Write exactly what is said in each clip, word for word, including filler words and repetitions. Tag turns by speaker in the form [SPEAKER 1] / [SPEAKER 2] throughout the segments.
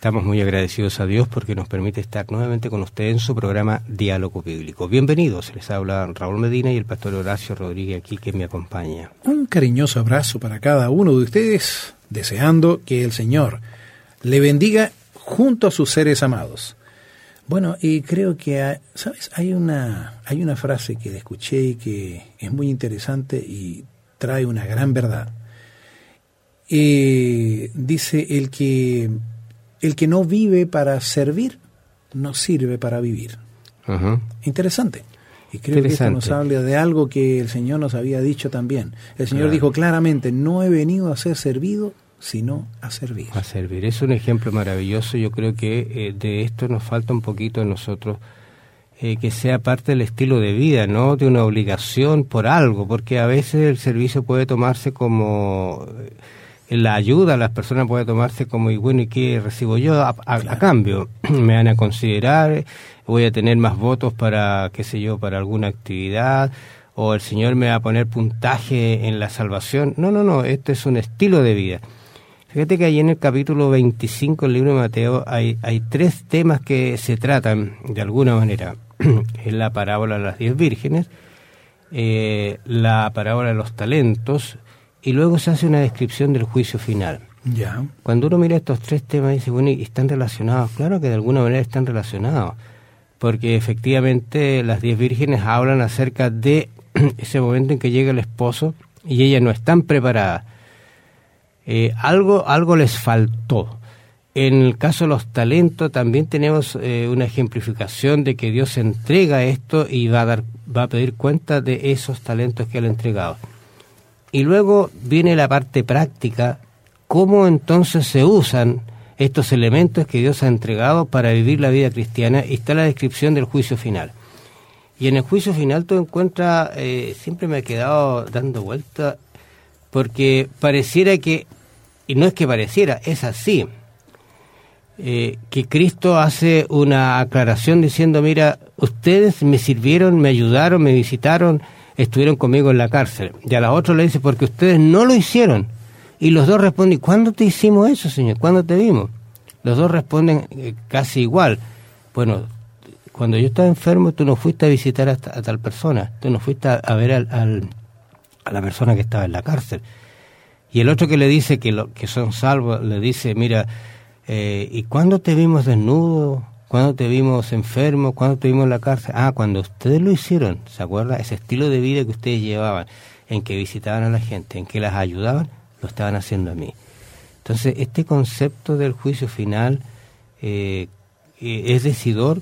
[SPEAKER 1] estamos muy agradecidos a Dios porque nos permite estar nuevamente con usted en su programa Diálogo Bíblico. Bienvenidos, les habla Raúl Medina y el pastor Horacio Rodríguez aquí que me acompaña.
[SPEAKER 2] Un cariñoso abrazo para cada uno de ustedes, deseando que el Señor le bendiga junto a sus seres amados. Bueno, y creo que, hay, ¿sabes? Hay una, hay una frase que escuché y que es muy interesante y trae una gran verdad. Eh, dice, el que, el que no vive para servir, no sirve para vivir. Uh-huh. Interesante. Y creo que esto nos habla de algo que el Señor nos había dicho también. El Señor claro. dijo claramente, no he venido a ser servido, sino a servir.
[SPEAKER 1] A servir. Es un ejemplo maravilloso. Yo creo que eh, de esto nos falta un poquito a nosotros, eh, que sea parte del estilo de vida, no de una obligación por algo, porque a veces el servicio puede tomarse como... La ayuda a las personas puede tomarse como, y bueno, ¿y qué recibo yo a, a, claro. a cambio? Me van a considerar, voy a tener más votos para, qué sé yo, para alguna actividad, o el Señor me va a poner puntaje en la salvación. No, no, no, esto es un estilo de vida. Fíjate que ahí en el capítulo veinticinco del libro de Mateo hay, hay tres temas que se tratan de alguna manera. Es la parábola de las diez vírgenes, eh, la parábola de los talentos, y luego se hace una descripción del juicio final.
[SPEAKER 2] Ya.
[SPEAKER 1] Cuando uno mira estos tres temas dice, bueno, ¿y están relacionados? Claro que de alguna manera están relacionados, porque efectivamente las diez vírgenes hablan acerca de ese momento en que llega el esposo y ellas no están preparadas. Eh, algo, algo les faltó. En el caso de los talentos también tenemos eh, una ejemplificación de que Dios entrega esto y va a dar, va a pedir cuenta de esos talentos que Él ha entregado. Y luego viene la parte práctica, cómo entonces se usan estos elementos que Dios ha entregado para vivir la vida cristiana, y está la descripción del juicio final. Y en el juicio final tú encuentras, eh, siempre me he quedado dando vuelta, porque pareciera que, y no es que pareciera, es así, eh, que Cristo hace una aclaración diciendo, mira, ustedes me sirvieron, me ayudaron, me visitaron, estuvieron conmigo en la cárcel. Y a los otros le dice, porque ustedes no lo hicieron. Y los dos responden, ¿cuándo te hicimos eso, Señor? ¿Cuándo te vimos? Los dos responden eh, casi igual. Bueno, cuando yo estaba enfermo, tú no fuiste a visitar a, a tal persona. Tú no fuiste a, a ver al, al, a la persona que estaba en la cárcel. Y el otro que le dice que, lo, que son salvos, le dice, mira, eh, ¿y cuándo te vimos desnudo? ¿Cuándo te vimos enfermo? ¿Cuándo te vimos en la cárcel? Ah, cuando ustedes lo hicieron, ¿se acuerda? Ese estilo de vida que ustedes llevaban, en que visitaban a la gente, en que las ayudaban, lo estaban haciendo a mí. Entonces, este concepto del juicio final eh, eh, es decidor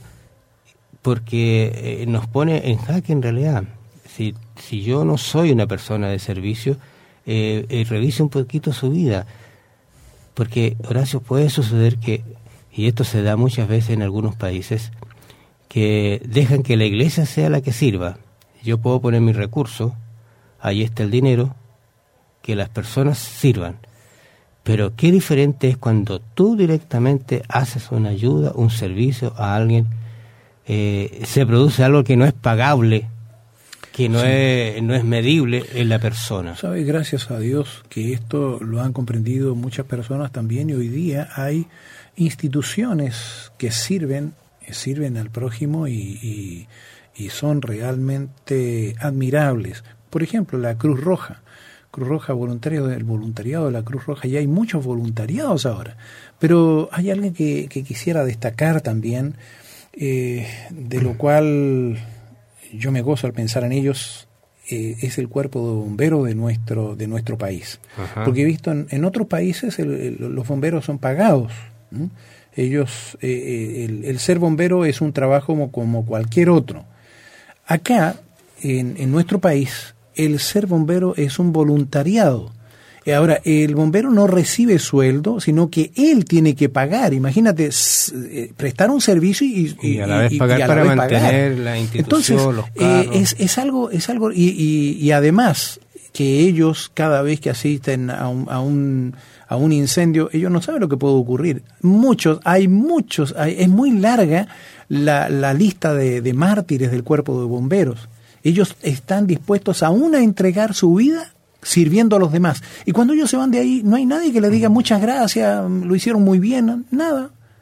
[SPEAKER 1] porque eh, nos pone en jaque en realidad. Si, si yo no soy una persona de servicio, eh, eh, revise un poquito su vida. Porque, Horacio, puede suceder que, y esto se da muchas veces en algunos países, que dejan que la iglesia sea la que sirva. Yo puedo poner mi recurso, ahí está el dinero, que las personas sirvan. Pero qué diferente es cuando tú directamente haces una ayuda, un servicio a alguien, eh, se produce algo que no es pagable, que no, sí. es, no es medible en la persona.
[SPEAKER 2] ¿Sabes? Gracias a Dios que esto lo han comprendido muchas personas también, y hoy día hay instituciones que sirven, sirven al prójimo y, y, y son realmente admirables. Por ejemplo, la Cruz Roja. Cruz Roja, voluntariado, el voluntariado de la Cruz Roja, y hay muchos voluntariados ahora. Pero hay alguien que, que quisiera destacar también, eh, de lo cual yo me gozo al pensar en ellos, eh, es el cuerpo de bomberos de nuestro, de nuestro país. Ajá. Porque he visto en, en otros países el, el, los bomberos son pagados. ¿Mm? Ellos, eh, el, el ser bombero es un trabajo como, como cualquier otro. Acá, en, en nuestro país, el ser bombero es un voluntariado. Ahora, el bombero no recibe sueldo, sino que él tiene que pagar. Imagínate, eh, prestar un servicio y,
[SPEAKER 1] y, y a la vez pagar y, y a para la vez mantener pagar. La institución,
[SPEAKER 2] entonces,
[SPEAKER 1] los carros.
[SPEAKER 2] Eh, es, es algo, es algo, y, y, y además que ellos cada vez que asisten a un, a un a un incendio, ellos no saben lo que puede ocurrir. Muchos, hay muchos, hay, es muy larga la, la lista de, de mártires del cuerpo de bomberos. Ellos están dispuestos aún a entregar su vida sirviendo a los demás. Y cuando ellos se van de ahí, no hay nadie que le diga muchas gracias, lo hicieron muy bien, nada.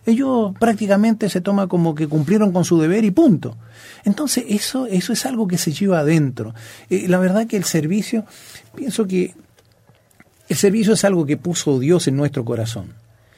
[SPEAKER 2] Ellos prácticamente se toma como que cumplieron con su deber y punto. Entonces eso, eso es algo que se lleva adentro. Eh, la verdad que el servicio, pienso que el servicio es algo que puso Dios en nuestro corazón.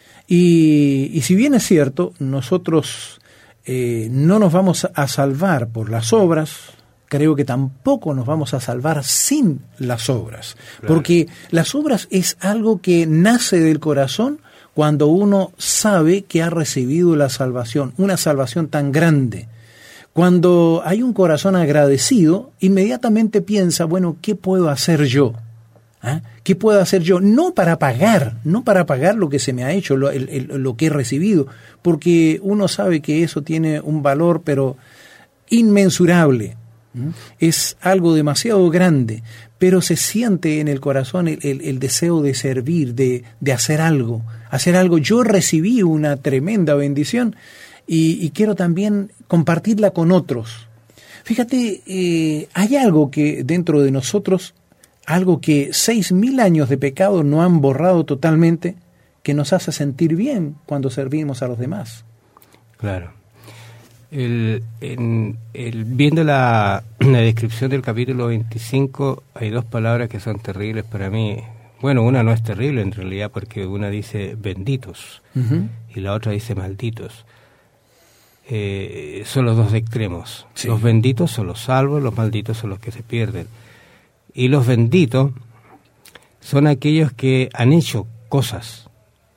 [SPEAKER 2] Y, y si bien es cierto, nosotros eh, no nos vamos a salvar por las obras, creo que tampoco nos vamos a salvar sin las obras. Claro. Porque las obras es algo que nace del corazón cuando uno sabe que ha recibido la salvación, una salvación tan grande. Cuando hay un corazón agradecido, inmediatamente piensa, bueno, ¿qué puedo hacer yo? ¿Ah? ¿Qué puedo hacer yo? No para pagar, no para pagar lo que se me ha hecho, lo, el, el, lo que he recibido, porque uno sabe que eso tiene un valor, pero inmensurable. ¿Mm? Es algo demasiado grande, pero se siente en el corazón el, el, el deseo de servir, de, de hacer algo, hacer algo. Yo recibí una tremenda bendición y, y quiero también compartirla con otros. Fíjate, eh, hay algo que dentro de nosotros, algo que seis mil años de pecado no han borrado totalmente, que nos hace sentir bien cuando servimos a los demás.
[SPEAKER 1] Claro. El, en, el, viendo la, la descripción del capítulo veinticinco, hay dos palabras que son terribles para mí. Bueno, una no es terrible en realidad, porque una dice benditos, uh-huh, y la otra dice malditos. Eh, son los dos extremos. Sí. Los benditos son los salvos, los malditos son los que se pierden. Y los benditos son aquellos que han hecho cosas,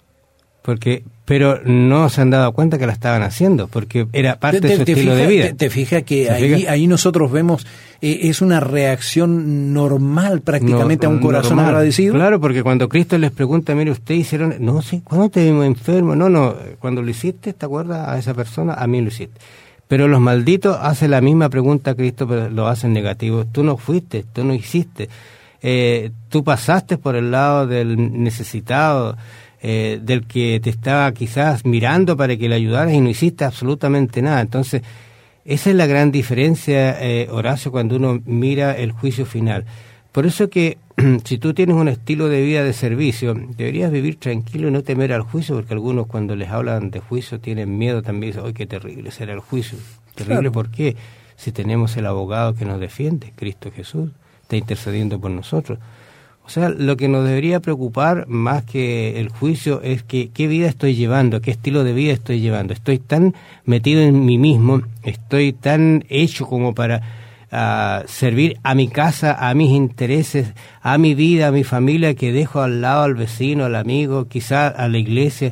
[SPEAKER 1] porque pero no se han dado cuenta que la estaban haciendo, porque era parte te, de su te estilo
[SPEAKER 2] fija,
[SPEAKER 1] de vida.
[SPEAKER 2] Te, te fijas que ahí, ahí nosotros vemos, eh, es una reacción normal prácticamente no, a un corazón normal, agradecido.
[SPEAKER 1] Claro, porque cuando Cristo les pregunta, mire, usted hicieron, no sé, ¿cuándo te vimos enfermo? No, no, cuando lo hiciste, ¿te acuerdas a esa persona? A mí lo hiciste. Pero los malditos hacen la misma pregunta a Cristo, pero lo hacen negativo. Tú no fuiste, tú no hiciste. Eh, tú pasaste por el lado del necesitado, eh, del que te estaba quizás mirando para que le ayudaras y no hiciste absolutamente nada. Entonces, esa es la gran diferencia, eh, Horacio, cuando uno mira el juicio final. Por eso que si tú tienes un estilo de vida de servicio, deberías vivir tranquilo y no temer al juicio, porque algunos cuando les hablan de juicio tienen miedo también. Dicen, ¡ay, qué terrible será el juicio! ¿Terrible claro. ¿Por qué? Si tenemos el abogado que nos defiende, Cristo Jesús, está intercediendo por nosotros. O sea, lo que nos debería preocupar más que el juicio es que qué vida estoy llevando, qué estilo de vida estoy llevando. Estoy tan metido en mí mismo, estoy tan hecho como para a servir a mi casa, a mis intereses, a mi vida, a mi familia, que dejo al lado al vecino, al amigo, quizás a la iglesia.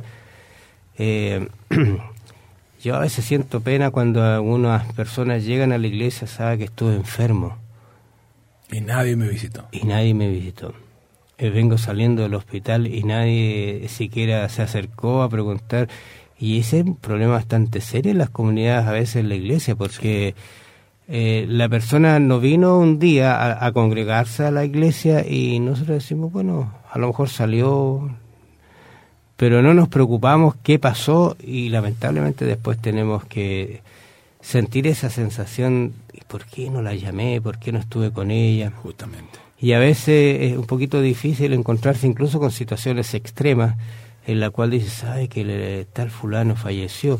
[SPEAKER 1] Eh, yo a veces siento pena cuando algunas personas llegan a la iglesia, saben que estuve enfermo.
[SPEAKER 2] Y nadie me visitó.
[SPEAKER 1] Y nadie me visitó. Eh, vengo saliendo del hospital y nadie siquiera se acercó a preguntar. Y ese es un problema bastante serio en las comunidades, a veces en la iglesia, porque... Sí. Eh, la persona no vino un día a, a congregarse a la iglesia y nosotros decimos, bueno, a lo mejor salió, pero no nos preocupamos qué pasó y lamentablemente después tenemos que sentir esa sensación, ¿por qué no la llamé? ¿Por qué no estuve con ella?
[SPEAKER 2] Justamente.
[SPEAKER 1] Y a veces es un poquito difícil encontrarse incluso con situaciones extremas en la cual dices, ¿sabe que el tal fulano falleció?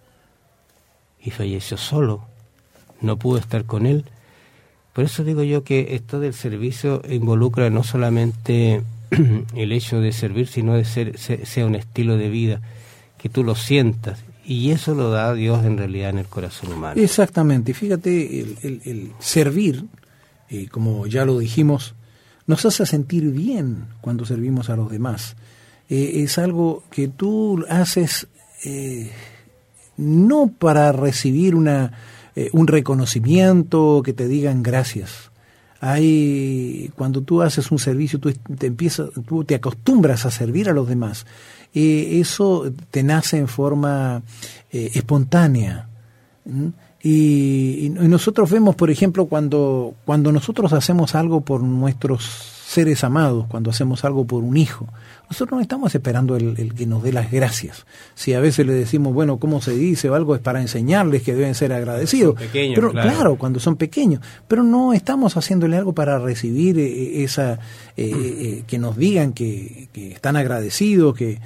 [SPEAKER 1] Y falleció solo. No pudo estar con él. Por eso digo yo que esto del servicio involucra no solamente el hecho de servir, sino de ser sea un estilo de vida, que tú lo sientas, y eso lo da Dios en realidad en el corazón humano.
[SPEAKER 2] Exactamente, fíjate, el, el, el servir, eh, como ya lo dijimos, nos hace sentir bien cuando servimos a los demás. Eh, es algo que tú haces eh, no para recibir una Eh, un reconocimiento, que te digan gracias. Hay, cuando tú haces un servicio, tú te empiezas, tú te acostumbras a servir a los demás. Eh, eso te nace en forma eh, espontánea. ¿Mm? Y, y nosotros vemos, por ejemplo, cuando, cuando nosotros hacemos algo por nuestros seres amados, cuando hacemos algo por un hijo, nosotros no estamos esperando el, el que nos dé las gracias. Si a veces le decimos, bueno, ¿cómo se dice? O algo es para enseñarles que deben ser agradecidos.
[SPEAKER 1] Pequeños,
[SPEAKER 2] pero
[SPEAKER 1] claro.
[SPEAKER 2] claro, cuando son pequeños. Pero no estamos haciéndole algo para recibir eh, esa, eh, eh, que nos digan que, que están agradecidos, que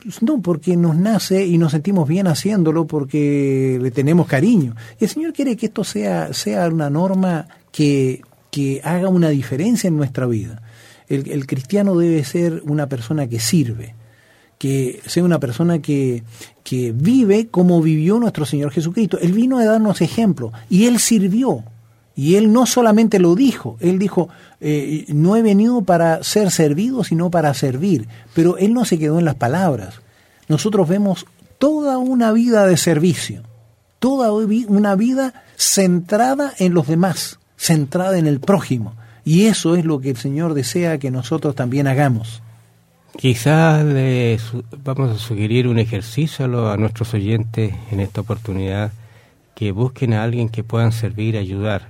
[SPEAKER 2] No, porque nos nace y nos sentimos bien haciéndolo porque le tenemos cariño. Y el Señor quiere que esto sea, sea una norma que, que haga una diferencia en nuestra vida. El, el cristiano debe ser una persona que sirve, que sea una persona que, que vive como vivió nuestro Señor Jesucristo. Él vino a darnos ejemplo y Él sirvió. Y Él no solamente lo dijo, Él dijo, eh, no he venido para ser servido, sino para servir. Pero Él no se quedó en las palabras. Nosotros vemos toda una vida de servicio, toda una vida centrada en los demás, centrada en el prójimo. Y eso es lo que el Señor desea que nosotros también hagamos.
[SPEAKER 1] Quizás le su- vamos a sugerir un ejercicio a, lo, a nuestros oyentes en esta oportunidad, que busquen a alguien que puedan servir, ayudar.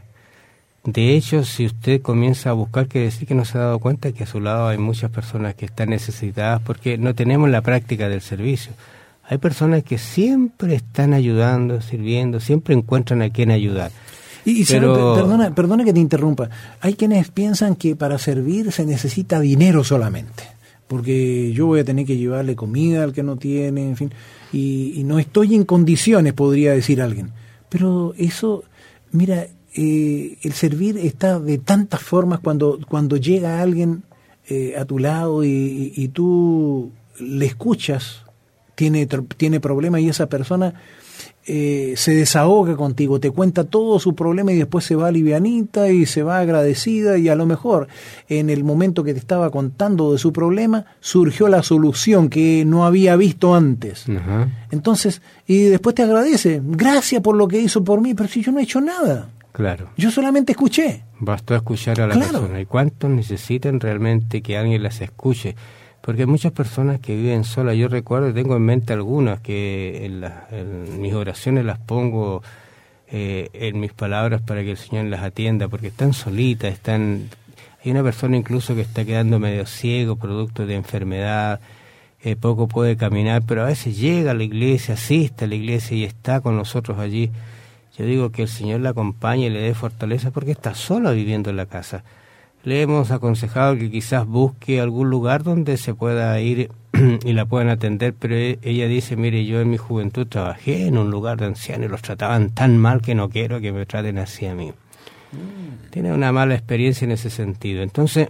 [SPEAKER 1] De hecho, si usted comienza a buscar, quiere decir que no se ha dado cuenta que a su lado hay muchas personas que están necesitadas porque no tenemos la práctica del servicio. Hay personas que siempre están ayudando, sirviendo, siempre encuentran a quien ayudar.
[SPEAKER 2] Y, y
[SPEAKER 1] Pero...
[SPEAKER 2] sabe, perdona, perdona que te interrumpa. Hay quienes piensan que para servir se necesita dinero solamente, porque yo voy a tener que llevarle comida al que no tiene, en fin, y, y no estoy en condiciones, podría decir alguien. Pero eso, mira, eh, el servir está de tantas formas cuando, cuando llega alguien eh, a tu lado y, y, y tú le escuchas, tiene, tiene problemas y esa persona eh, se desahoga contigo, te cuenta todo su problema y después se va livianita y se va agradecida y a lo mejor en el momento que te estaba contando de su problema surgió la solución que no había visto antes.
[SPEAKER 1] Ajá.
[SPEAKER 2] Entonces, y después te agradece, gracias por lo que hizo por mí, pero si yo no he hecho nada.
[SPEAKER 1] Claro.
[SPEAKER 2] Yo solamente escuché.
[SPEAKER 1] Bastó escuchar a la
[SPEAKER 2] Claro.
[SPEAKER 1] persona. ¿Y cuántos necesitan realmente que alguien las escuche? Porque hay muchas personas que viven solas. Yo recuerdo, tengo en mente algunas que en, la, en mis oraciones las pongo eh, en mis palabras para que el Señor las atienda, porque están solitas, están... Hay una persona incluso que está quedando medio ciego, producto de enfermedad, eh, poco puede caminar, pero a veces llega a la iglesia, asiste a la iglesia y está con nosotros allí. Yo digo que el Señor la acompañe y le dé fortaleza porque está sola viviendo en la casa. Le hemos aconsejado que quizás busque algún lugar donde se pueda ir y la puedan atender, pero ella dice, mire, yo en mi juventud trabajé en un lugar de ancianos y los trataban tan mal que no quiero que me traten así a mí. Mm. Tiene una mala experiencia en ese sentido. Entonces,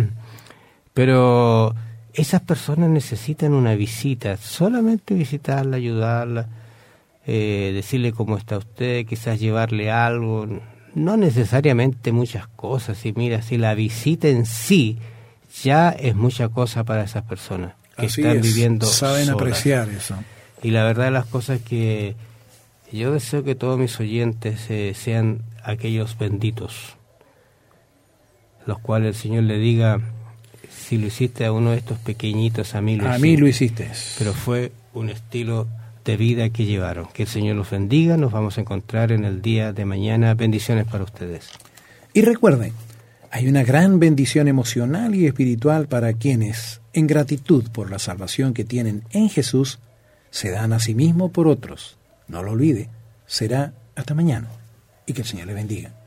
[SPEAKER 1] pero esas personas necesitan una visita, solamente visitarla, ayudarla, eh, decirle cómo está usted, quizás llevarle algo, no necesariamente muchas cosas. Y mira, si la visita en sí ya es mucha cosa para esas personas que
[SPEAKER 2] Así
[SPEAKER 1] están
[SPEAKER 2] es,
[SPEAKER 1] viviendo
[SPEAKER 2] saben
[SPEAKER 1] solas.
[SPEAKER 2] apreciar eso.
[SPEAKER 1] Y la verdad de las cosas que yo deseo que todos mis oyentes eh, sean aquellos benditos, los cuales el Señor le diga, si lo hiciste a uno de estos pequeñitos, a mí lo
[SPEAKER 2] A
[SPEAKER 1] hiciste.
[SPEAKER 2] mí lo hiciste.
[SPEAKER 1] Pero fue un estilo de vida que llevaron. Que el Señor los bendiga. Nos vamos a encontrar en el día de mañana. Bendiciones para ustedes.
[SPEAKER 2] Y recuerden, hay una gran bendición emocional y espiritual para quienes, en gratitud por la salvación que tienen en Jesús, se dan a sí mismos por otros. No lo olvide. Será hasta mañana. Y que el Señor le bendiga.